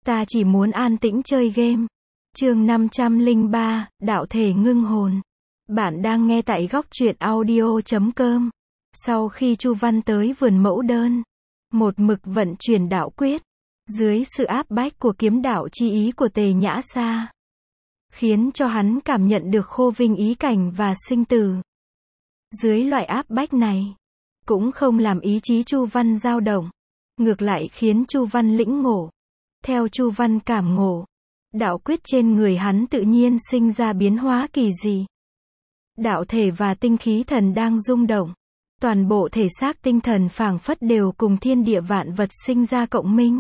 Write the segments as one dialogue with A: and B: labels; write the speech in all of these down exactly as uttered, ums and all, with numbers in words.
A: Ta chỉ muốn an tĩnh chơi game. Chương năm trăm lẻ ba, đạo thể ngưng hồn. Bạn đang nghe tại góc truyện audio chấm com. Sau khi Chu Văn tới vườn mẫu đơn, một mực vận chuyển đạo quyết, dưới sự áp bách của kiếm đạo chi ý của Tề Nhã Sa, khiến cho hắn cảm nhận được khô vinh ý cảnh và sinh tử. Dưới loại áp bách này, cũng không làm ý chí Chu Văn dao động, ngược lại khiến Chu Văn lĩnh ngộ. Theo Chu Văn cảm ngộ, đạo quyết trên người hắn tự nhiên sinh ra biến hóa kỳ dị. Đạo thể và tinh khí thần đang rung động. Toàn bộ thể xác tinh thần phảng phất đều cùng thiên địa vạn vật sinh ra cộng minh.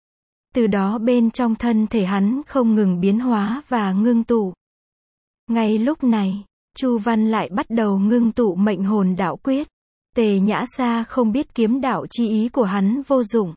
A: Từ đó bên trong thân thể hắn không ngừng biến hóa và ngưng tụ. Ngay lúc này, Chu Văn lại bắt đầu ngưng tụ mệnh hồn đạo quyết. Tề Nhã Sa không biết kiếm đạo chi ý của hắn vô dụng,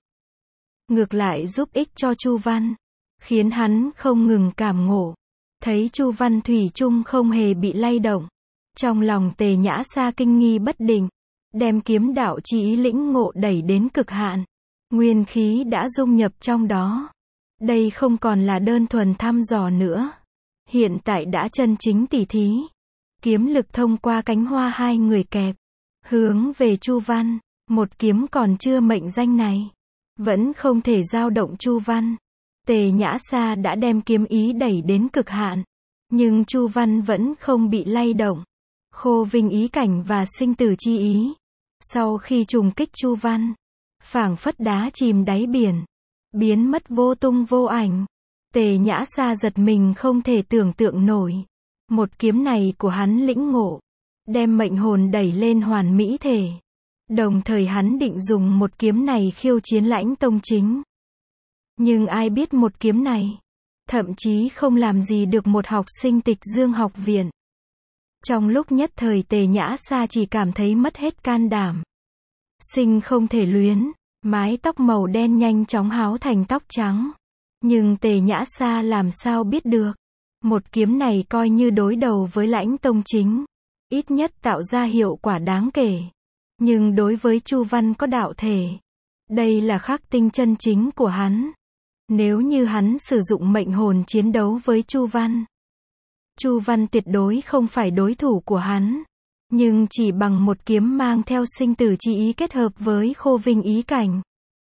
A: ngược lại giúp ích cho Chu Văn, khiến hắn không ngừng cảm ngộ. Thấy Chu Văn thủy chung không hề bị lay động, trong lòng Tề Nhã Sa kinh nghi bất định, đem kiếm đạo chi ý lĩnh ngộ đẩy đến cực hạn. Nguyên khí đã dung nhập trong đó. Đây không còn là đơn thuần thăm dò nữa, hiện tại đã chân chính tỉ thí. Kiếm lực thông qua cánh hoa hai người kẹp, hướng về Chu Văn. Một kiếm còn chưa mệnh danh này, vẫn không thể dao động Chu Văn. Tề Nhã Sa đã đem kiếm ý đẩy đến cực hạn, nhưng Chu Văn vẫn không bị lay động. Khô vinh ý cảnh và sinh tử chi ý, sau khi trùng kích Chu Văn, phảng phất đá chìm đáy biển, biến mất vô tung vô ảnh. Tề Nhã Sa giật mình không thể tưởng tượng nổi. Một kiếm này của hắn lĩnh ngộ, đem mệnh hồn đẩy lên hoàn mỹ thể. Đồng thời hắn định dùng một kiếm này khiêu chiến Lãnh Tông Chính. Nhưng ai biết một kiếm này, thậm chí không làm gì được một học sinh Tịch Dương học viện. Trong lúc nhất thời Tề Nhã Sa chỉ cảm thấy mất hết can đảm. Sinh không thể luyến, mái tóc màu đen nhanh chóng háo thành tóc trắng. Nhưng Tề Nhã Sa làm sao biết được, một kiếm này coi như đối đầu với Lãnh Tông Chính, ít nhất tạo ra hiệu quả đáng kể. Nhưng đối với Chu Văn có đạo thể, đây là khắc tinh chân chính của hắn. Nếu như hắn sử dụng mệnh hồn chiến đấu với Chu Văn, Chu Văn tuyệt đối không phải đối thủ của hắn. Nhưng chỉ bằng một kiếm mang theo sinh tử chi ý kết hợp với khô vinh ý cảnh,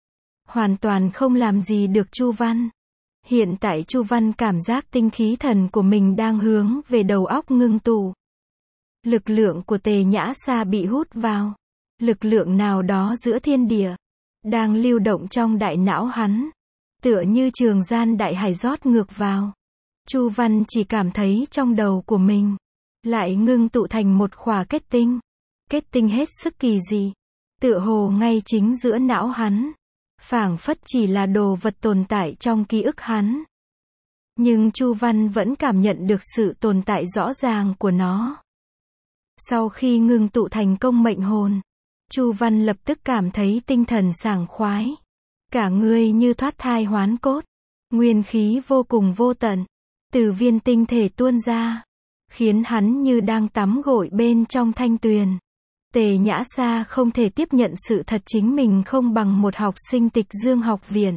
A: hoàn toàn không làm gì được Chu Văn. Hiện tại Chu Văn cảm giác tinh khí thần của mình đang hướng về đầu óc ngưng tụ. Lực lượng của Tề Nhã Sa bị hút vào. Lực lượng nào đó giữa thiên địa, đang lưu động trong đại não hắn, tựa như trường gian đại hải rót ngược vào. Chu Văn chỉ cảm thấy trong đầu của mình lại ngưng tụ thành một khỏa kết tinh. Kết tinh hết sức kỳ dị, tựa hồ ngay chính giữa não hắn, phảng phất chỉ là đồ vật tồn tại trong ký ức hắn. Nhưng Chu Văn vẫn cảm nhận được sự tồn tại rõ ràng của nó. Sau khi ngưng tụ thành công mệnh hồn, Chu Văn lập tức cảm thấy tinh thần sảng khoái. Cả người như thoát thai hoán cốt. Nguyên khí vô cùng vô tận, từ viên tinh thể tuôn ra, khiến hắn như đang tắm gội bên trong thanh tuyền. Tề Nhã Sa không thể tiếp nhận sự thật chính mình không bằng một học sinh Tịch Dương học viện.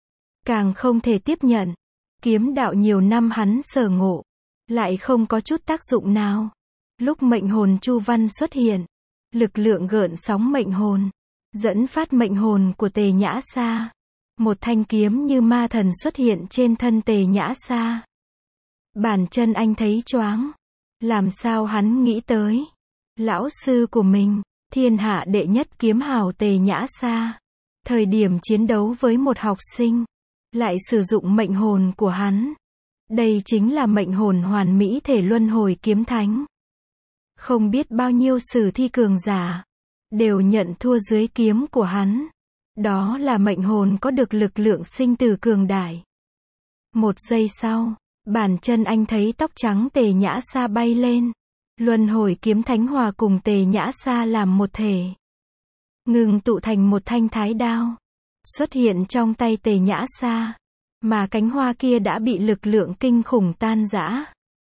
A: Càng không thể tiếp nhận, kiếm đạo nhiều năm hắn sở ngộ, lại không có chút tác dụng nào. Lúc mệnh hồn Chu Văn xuất hiện, lực lượng gợn sóng mệnh hồn, dẫn phát mệnh hồn của Tề Nhã Sa. Một thanh kiếm như ma thần xuất hiện trên thân Tề Nhã Sa. Bàn chân anh thấy choáng. Làm sao hắn nghĩ tới, lão sư của mình, thiên hạ đệ nhất kiếm hào Tề Nhã Sa, thời điểm chiến đấu với một học sinh, lại sử dụng mệnh hồn của hắn. Đây chính là mệnh hồn hoàn mỹ thể luân hồi kiếm thánh. Không biết bao nhiêu sử thi cường giả đều nhận thua dưới kiếm của hắn. Đó là mệnh hồn có được lực lượng sinh tử cường đại. Một giây sau, bàn chân anh thấy tóc trắng Tề Nhã Sa bay lên. Luân hồi kiếm thánh hòa cùng Tề Nhã Sa làm một thể, ngừng tụ thành một thanh thái đao, xuất hiện trong tay Tề Nhã Sa. Mà cánh hoa kia đã bị lực lượng kinh khủng tan rã.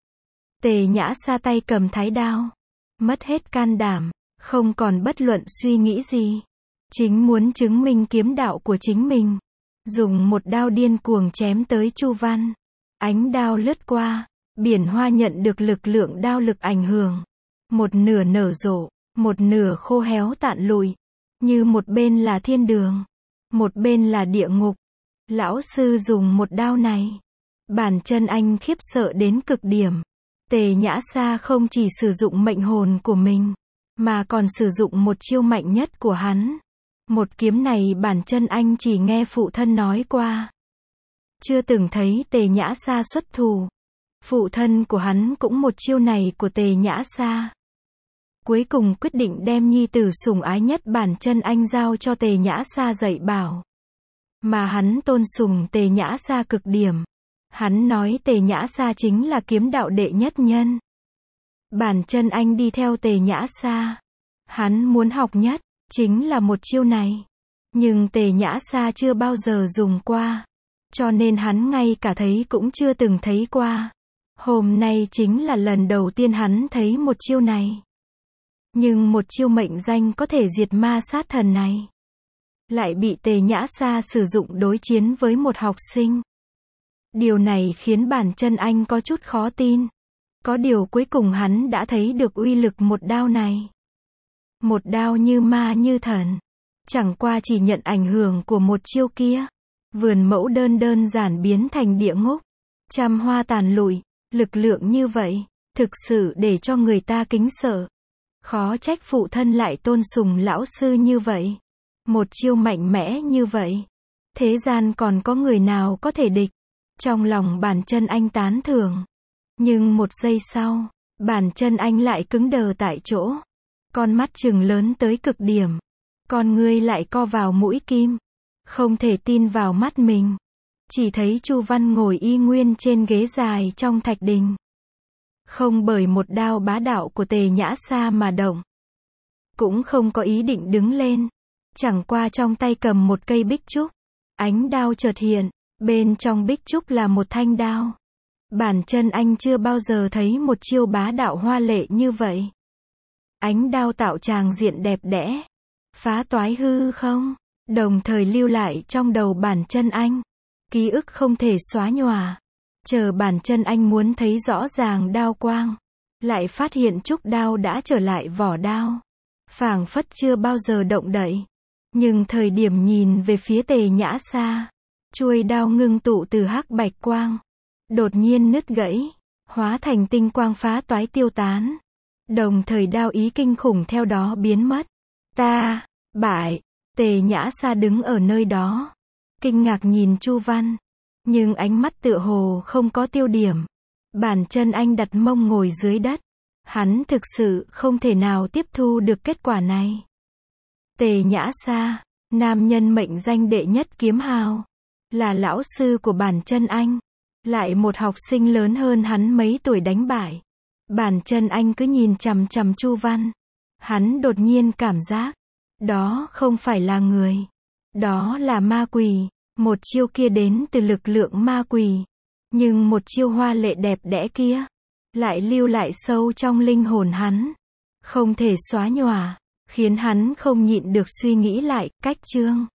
A: Tề Nhã Sa tay cầm thái đao, mất hết can đảm, không còn bất luận suy nghĩ gì. Chính muốn chứng minh kiếm đạo của chính mình. dùng một đao điên cuồng chém tới Chu Văn. Ánh đao lướt qua, biển hoa nhận được lực lượng đao lực ảnh hưởng. Một nửa nở rộ, một nửa khô héo tạn lụi. Như một bên là thiên đường, một bên là địa ngục. Lão sư dùng một đao này. Bản chân anh khiếp sợ đến cực điểm. Tề Nhã Sa không chỉ sử dụng mệnh hồn của mình, mà còn sử dụng một chiêu mạnh nhất của hắn. Một kiếm này bản chân anh chỉ nghe phụ thân nói qua. Chưa từng thấy Tề Nhã Sa xuất thủ. Phụ thân của hắn cũng một chiêu này của Tề Nhã Sa. Cuối cùng quyết định đem nhi tử sủng ái nhất bản chân anh giao cho Tề Nhã Sa dạy bảo. Mà hắn tôn sùng Tề Nhã Sa cực điểm. Hắn nói Tề Nhã Sa chính là kiếm đạo đệ nhất nhân. Bản chân anh đi theo Tề Nhã Sa. Hắn muốn học nhất, chính là một chiêu này. Nhưng Tề Nhã Sa chưa bao giờ dùng qua. Cho nên hắn ngay cả thấy cũng chưa từng thấy qua. Hôm nay chính là lần đầu tiên hắn thấy một chiêu này. Nhưng một chiêu mệnh danh có thể diệt ma sát thần này, lại bị Tề Nhã Sa sử dụng đối chiến với một học sinh. Điều này khiến bản chân anh có chút khó tin. Có điều cuối cùng hắn đã thấy được uy lực một đao này. Một đao như ma như thần. Chẳng qua chỉ nhận ảnh hưởng của một chiêu kia. Vườn mẫu đơn đơn giản biến thành địa ngục. Trăm hoa tàn lụi. Lực lượng như vậy, thực sự để cho người ta kính sợ. Khó trách phụ thân lại tôn sùng lão sư như vậy. Một chiêu mạnh mẽ như vậy. Thế gian còn có người nào có thể địch. Trong lòng bản chân anh tán thưởng. Nhưng một giây sau, bản chân anh lại cứng đờ tại chỗ. Con mắt trừng lớn tới cực điểm. Con ngươi lại co vào mũi kim. Không thể tin vào mắt mình. Chỉ thấy Chu Văn ngồi y nguyên trên ghế dài trong thạch đình. Không bởi một đao bá đạo của Tề Nhã Sa mà động. Cũng không có ý định đứng lên. Chẳng qua trong tay cầm một cây bích trúc. Ánh đao chợt hiện. Bên trong bích trúc là một thanh đao. Bản chân anh chưa bao giờ thấy một chiêu bá đạo hoa lệ như vậy. Ánh đao tạo tràng diện đẹp đẽ. Phá toái hư không. Đồng thời lưu lại trong đầu bản chân anh. Ký ức không thể xóa nhòa. Chờ bản chân anh muốn thấy rõ ràng đao quang. Lại phát hiện trúc đao đã trở lại vỏ đao. Phảng phất chưa bao giờ động đậy. Nhưng thời điểm nhìn về phía Tề Nhã Sa. Chuôi đao ngưng tụ từ hắc bạch quang. Đột nhiên nứt gãy. Hóa thành tinh quang phá toái tiêu tán. Đồng thời đao ý kinh khủng theo đó biến mất. Ta, bại. Tề Nhã Sa đứng ở nơi đó. Kinh ngạc nhìn Chu Văn. Nhưng ánh mắt tựa hồ không có tiêu điểm. Bản chân anh đặt mông ngồi dưới đất. Hắn thực sự không thể nào tiếp thu được kết quả này. Tề Nhã Sa, nam nhân mệnh danh đệ nhất kiếm hào. Là lão sư của bản chân anh. Lại một học sinh lớn hơn hắn mấy tuổi đánh bại. Bản chân anh cứ nhìn chằm chằm Chu Văn. Hắn đột nhiên cảm giác. Đó không phải là người. Đó là ma quỷ. Một chiêu kia đến từ lực lượng ma quỷ. Nhưng một chiêu hoa lệ đẹp đẽ kia. Lại lưu lại sâu trong linh hồn hắn. Không thể xóa nhòa. Khiến hắn không nhịn được suy nghĩ lại cách chương.